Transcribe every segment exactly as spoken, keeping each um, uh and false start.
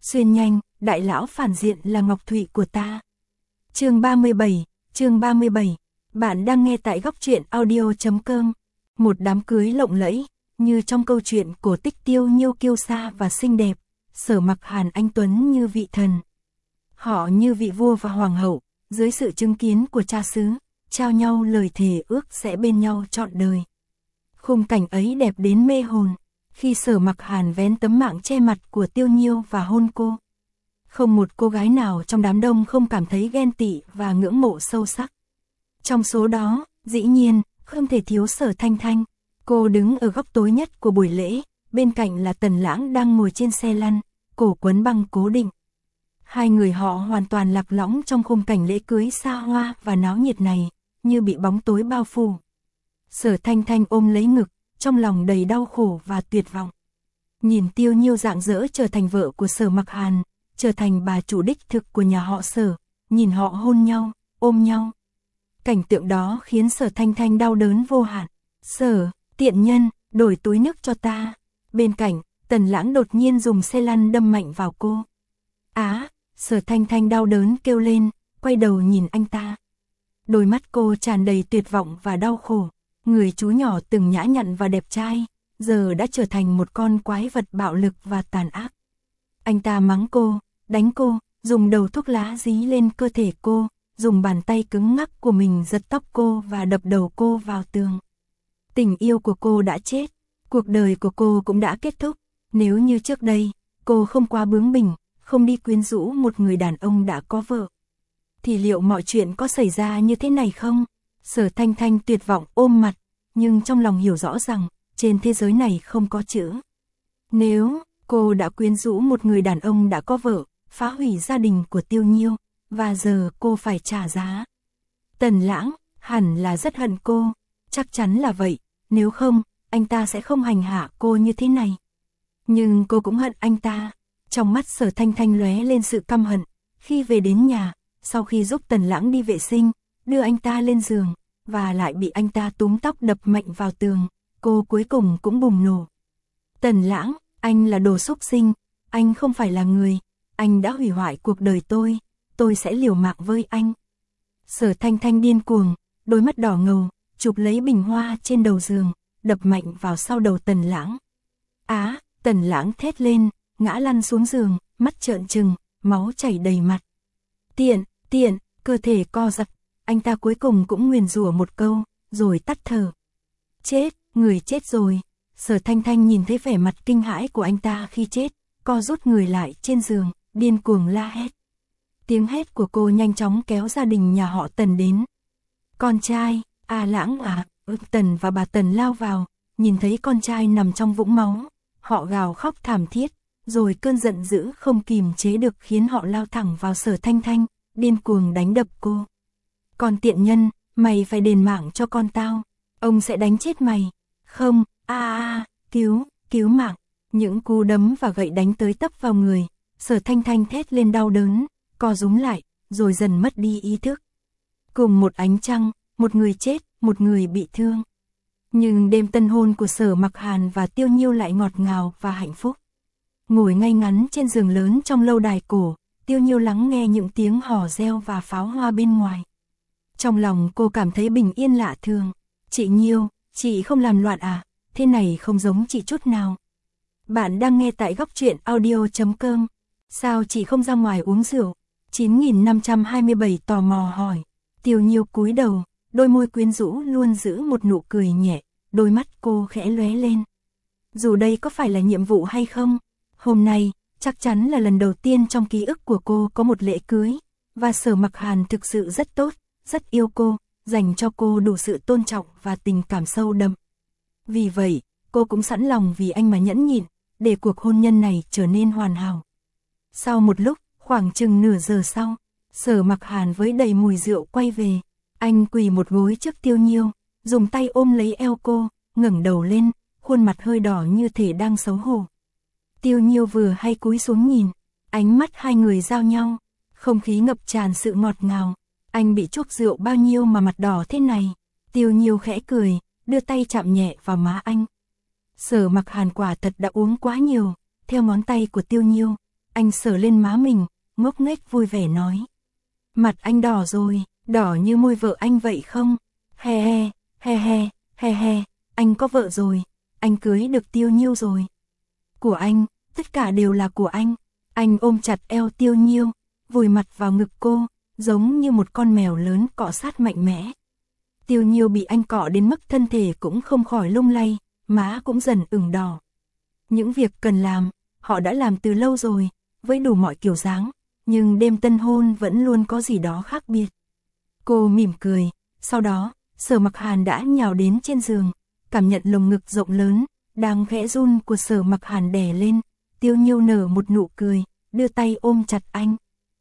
Xuyên nhanh, đại lão phản diện là Ngọc Thụy của ta. Chương ba mươi bảy, chương ba mươi bảy. Bạn đang nghe tại góc truyện audio chấm com. Một đám cưới lộng lẫy, như trong câu chuyện cổ tích Tiêu Nhiêu kiêu sa và xinh đẹp, Sở Mặc Hàn anh tuấn như vị thần. Họ như vị vua và hoàng hậu, dưới sự chứng kiến của cha xứ, trao nhau lời thề ước sẽ bên nhau trọn đời. Khung cảnh ấy đẹp đến mê hồn, khi Sở Mặc Hàn vén tấm mạng che mặt của Tiêu Nhiêu và hôn cô. Không một cô gái nào trong đám đông không cảm thấy ghen tị và ngưỡng mộ sâu sắc. Trong số đó, dĩ nhiên, không thể thiếu Sở Thanh Thanh. Cô đứng ở góc tối nhất của buổi lễ, bên cạnh là Tần Lãng đang ngồi trên xe lăn, cổ quấn băng cố định. Hai người họ hoàn toàn lạc lõng trong khung cảnh lễ cưới xa hoa và náo nhiệt này, như bị bóng tối bao phủ. Sở Thanh Thanh ôm lấy ngực, trong lòng đầy đau khổ và tuyệt vọng. Nhìn Tiêu Nhiêu rạng rỡ trở thành vợ của Sở Mặc Hàn, trở thành bà chủ đích thực của nhà họ Sở, nhìn họ hôn nhau, ôm nhau. Cảnh tượng đó khiến Sở Thanh Thanh đau đớn vô hạn. Sở, tiện nhân, đổi túi nước cho ta. Bên cạnh, Tần Lãng đột nhiên dùng xe lăn đâm mạnh vào cô. Á, Sở Thanh Thanh đau đớn kêu lên, quay đầu nhìn anh ta. Đôi mắt cô tràn đầy tuyệt vọng và đau khổ. Người chú nhỏ từng nhã nhặn và đẹp trai, giờ đã trở thành một con quái vật bạo lực và tàn ác. Anh ta mắng cô, đánh cô, dùng đầu thuốc lá dí lên cơ thể cô, dùng bàn tay cứng ngắc của mình giật tóc cô và đập đầu cô vào tường. Tình yêu của cô đã chết, cuộc đời của cô cũng đã kết thúc. Nếu như trước đây, cô không quá bướng bỉnh, không đi quyến rũ một người đàn ông đã có vợ, thì liệu mọi chuyện có xảy ra như thế này không? Sở Thanh Thanh tuyệt vọng ôm mặt, nhưng trong lòng hiểu rõ rằng, trên thế giới này không có chữ. Nếu cô đã quyến rũ một người đàn ông đã có vợ, phá hủy gia đình của Tiêu Nhiêu, và giờ cô phải trả giá. Tần Lãng, hẳn là rất hận cô, chắc chắn là vậy, nếu không, anh ta sẽ không hành hạ cô như thế này. Nhưng cô cũng hận anh ta. Trong mắt Sở Thanh Thanh lóe lên sự căm hận, khi về đến nhà, sau khi giúp Tần Lãng đi vệ sinh, đưa anh ta lên giường, và lại bị anh ta túm tóc đập mạnh vào tường, cô cuối cùng cũng bùng nổ. Tần Lãng, anh là đồ xúc sinh, anh không phải là người, anh đã hủy hoại cuộc đời tôi, tôi sẽ liều mạng với anh. Sở Thanh Thanh điên cuồng, đôi mắt đỏ ngầu, chụp lấy bình hoa trên đầu giường, đập mạnh vào sau đầu Tần Lãng. Á, Tần Lãng thét lên, ngã lăn xuống giường, mắt trợn trừng, máu chảy đầy mặt. Tiện, tiện, cơ thể co giật, anh ta cuối cùng cũng nguyền rủa một câu, rồi tắt thở. Chết, người chết rồi. Sở Thanh Thanh nhìn thấy vẻ mặt kinh hãi của anh ta khi chết, co rút người lại trên giường, điên cuồng la hét. Tiếng hét của cô nhanh chóng kéo gia đình nhà họ Tần đến. Con trai, à Lãng à, Tần và bà Tần lao vào, nhìn thấy con trai nằm trong vũng máu, họ gào khóc thảm thiết, rồi cơn giận dữ không kìm chế được khiến họ lao thẳng vào Sở Thanh Thanh, điên cuồng đánh đập cô. Con tiện nhân, mày phải đền mạng cho con tao, ông sẽ đánh chết mày. Không, a a a, cứu, cứu mạng. Những cú đấm và gậy đánh tới tấp vào người, Sở Thanh Thanh thét lên đau đớn, co rúm lại, rồi dần mất đi ý thức. Cùng một ánh trăng, một người chết, một người bị thương. Nhưng đêm tân hôn của Sở Mặc Hàn và Tiêu Nhiêu lại ngọt ngào và hạnh phúc. Ngồi ngay ngắn trên giường lớn trong lâu đài cổ, Tiêu Nhiêu lắng nghe những tiếng hò reo và pháo hoa bên ngoài. Trong lòng cô cảm thấy bình yên lạ thường. Chị Nhiêu, chị không làm loạn à? Thế này không giống chị chút nào. Bạn đang nghe tại góc truyện audio chấm com. Sao chị không ra ngoài uống rượu? chín nghìn năm trăm hai mươi bảy tò mò hỏi. Tiêu Nhiêu cúi đầu, đôi môi quyến rũ luôn giữ một nụ cười nhẹ, đôi mắt cô khẽ lóe lên. Dù đây có phải là nhiệm vụ hay không, hôm nay, chắc chắn là lần đầu tiên trong ký ức của cô có một lễ cưới, và Sở Mặc Hàn thực sự rất tốt, rất yêu cô, dành cho cô đủ sự tôn trọng và tình cảm sâu đậm. Vì vậy, cô cũng sẵn lòng vì anh mà nhẫn nhịn, để cuộc hôn nhân này trở nên hoàn hảo. Sau một lúc, khoảng chừng nửa giờ sau, Sở Mặc Hàn với đầy mùi rượu quay về. Anh quỳ một gối trước Tiêu Nhiêu, dùng tay ôm lấy eo cô, ngẩng đầu lên, khuôn mặt hơi đỏ như thể đang xấu hổ. Tiêu Nhiêu vừa hay cúi xuống nhìn, ánh mắt hai người giao nhau, không khí ngập tràn sự ngọt ngào. Anh bị chuốc rượu bao nhiêu mà mặt đỏ thế này? Tiêu Nhiêu khẽ cười, đưa tay chạm nhẹ vào má anh. Sở Mặc Hàn quả thật đã uống quá nhiều, theo ngón tay của Tiêu Nhiêu, Anh sờ lên má mình, ngốc nghếch vui vẻ nói. Mặt anh đỏ rồi, đỏ như môi vợ anh vậy không? He he, he he, he he, anh có vợ rồi, anh cưới được Tiêu Nhiêu rồi. Của anh, tất cả đều là của anh. Anh ôm chặt eo Tiêu Nhiêu, vùi mặt vào ngực cô, giống như một con mèo lớn cọ sát mạnh mẽ. Tiêu Nhiêu bị anh cọ đến mức thân thể cũng không khỏi lung lay, má cũng dần ửng đỏ. Những việc cần làm, họ đã làm từ lâu rồi, với đủ mọi kiểu dáng, nhưng đêm tân hôn vẫn luôn có gì đó khác biệt. Cô mỉm cười, sau đó, Sở Mặc Hàn đã nhào đến trên giường, cảm nhận lồng ngực rộng lớn, đang khẽ run của Sở Mặc Hàn đè lên, Tiêu Nhiêu nở một nụ cười, đưa tay ôm chặt anh.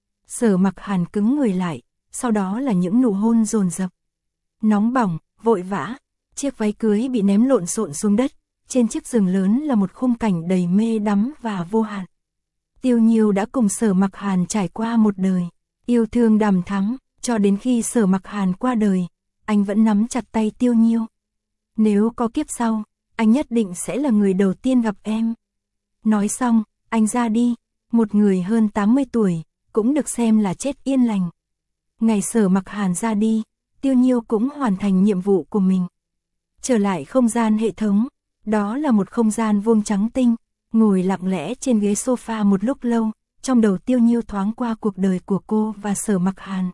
Sở Mặc Hàn cứng người lại, sau đó là những nụ hôn dồn dập. Nóng bỏng, vội vã, chiếc váy cưới bị ném lộn xộn xuống đất, trên chiếc giường lớn là một khung cảnh đầy mê đắm và vô hạn. Tiêu Nhiêu đã cùng Sở Mặc Hàn trải qua một đời, yêu thương đằm thắm, cho đến khi Sở Mặc Hàn qua đời, anh vẫn nắm chặt tay Tiêu Nhiêu. Nếu có kiếp sau, anh nhất định sẽ là người đầu tiên gặp em. Nói xong, anh ra đi, một người hơn tám mươi tuổi, cũng được xem là chết yên lành. Ngày Sở Mặc Hàn ra đi, Tiêu Nhiêu cũng hoàn thành nhiệm vụ của mình. Trở lại không gian hệ thống, đó là một không gian vuông trắng tinh, ngồi lặng lẽ trên ghế sofa một lúc lâu, trong đầu Tiêu Nhiêu thoáng qua cuộc đời của cô và Sở Mặc Hàn.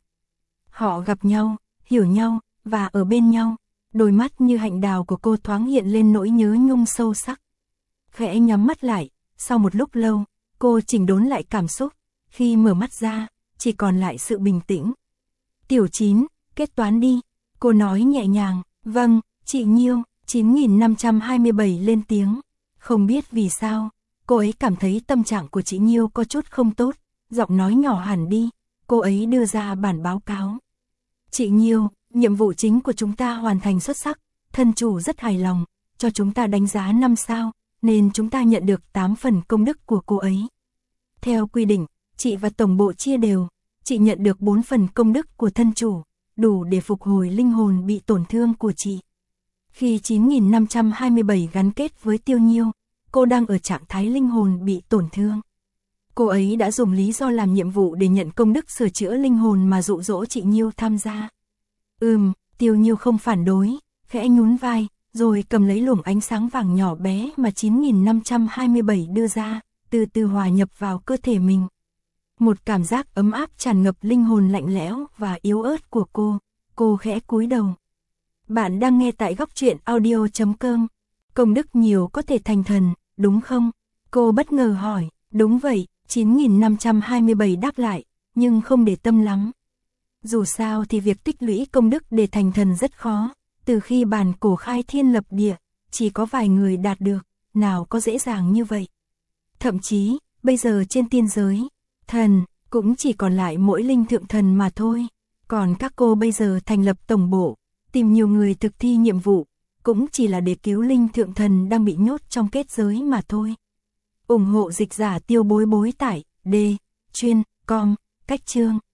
Họ gặp nhau, hiểu nhau, và ở bên nhau, đôi mắt như hạnh đào của cô thoáng hiện lên nỗi nhớ nhung sâu sắc. Khẽ nhắm mắt lại, sau một lúc lâu, cô chỉnh đốn lại cảm xúc, khi mở mắt ra, chỉ còn lại sự bình tĩnh. Tiểu Chín, kết toán đi, cô nói nhẹ nhàng. Vâng, chị Nhiêu. chín nghìn năm trăm hai mươi bảy lên tiếng. Không biết vì sao, cô ấy cảm thấy tâm trạng của chị Nhiêu có chút không tốt, giọng nói nhỏ hẳn đi, cô ấy đưa ra bản báo cáo. Chị Nhiêu, nhiệm vụ chính của chúng ta hoàn thành xuất sắc, thân chủ rất hài lòng, cho chúng ta đánh giá năm sao, nên chúng ta nhận được tám phần công đức của cô ấy. Theo quy định, chị và tổng bộ chia đều, chị nhận được bốn phần công đức của thân chủ, đủ để phục hồi linh hồn bị tổn thương của chị. Khi chín nghìn năm trăm hai mươi bảy gắn kết với Tiêu Nhiêu, cô đang ở trạng thái linh hồn bị tổn thương. Cô ấy đã dùng lý do làm nhiệm vụ để nhận công đức sửa chữa linh hồn mà dụ dỗ chị Nhiêu tham gia. Ừm, Tiêu Nhiêu không phản đối, khẽ nhún vai, rồi cầm lấy luồng ánh sáng vàng nhỏ bé mà chín nghìn năm trăm hai mươi bảy đưa ra, từ từ hòa nhập vào cơ thể mình. Một cảm giác ấm áp tràn ngập linh hồn lạnh lẽo và yếu ớt của cô, cô khẽ cúi đầu. Bạn đang nghe tại góc truyện audio chấm com. Công đức nhiều có thể thành thần, đúng không? Cô bất ngờ hỏi. Đúng vậy, chín nghìn năm trăm hai mươi bảy đáp lại, nhưng không để tâm lắm. Dù sao thì việc tích lũy công đức để thành thần rất khó, từ khi bản cổ khai thiên lập địa, chỉ có vài người đạt được, nào có dễ dàng như vậy. Thậm chí, bây giờ trên tiên giới, thần, cũng chỉ còn lại mỗi linh thượng thần mà thôi. Còn các cô bây giờ thành lập tổng bộ, tìm nhiều người thực thi nhiệm vụ, cũng chỉ là để cứu linh thượng thần đang bị nhốt trong kết giới mà thôi. ủng hộ dịch giả Tiêu Bối Bối tại D chuyên com cách chương.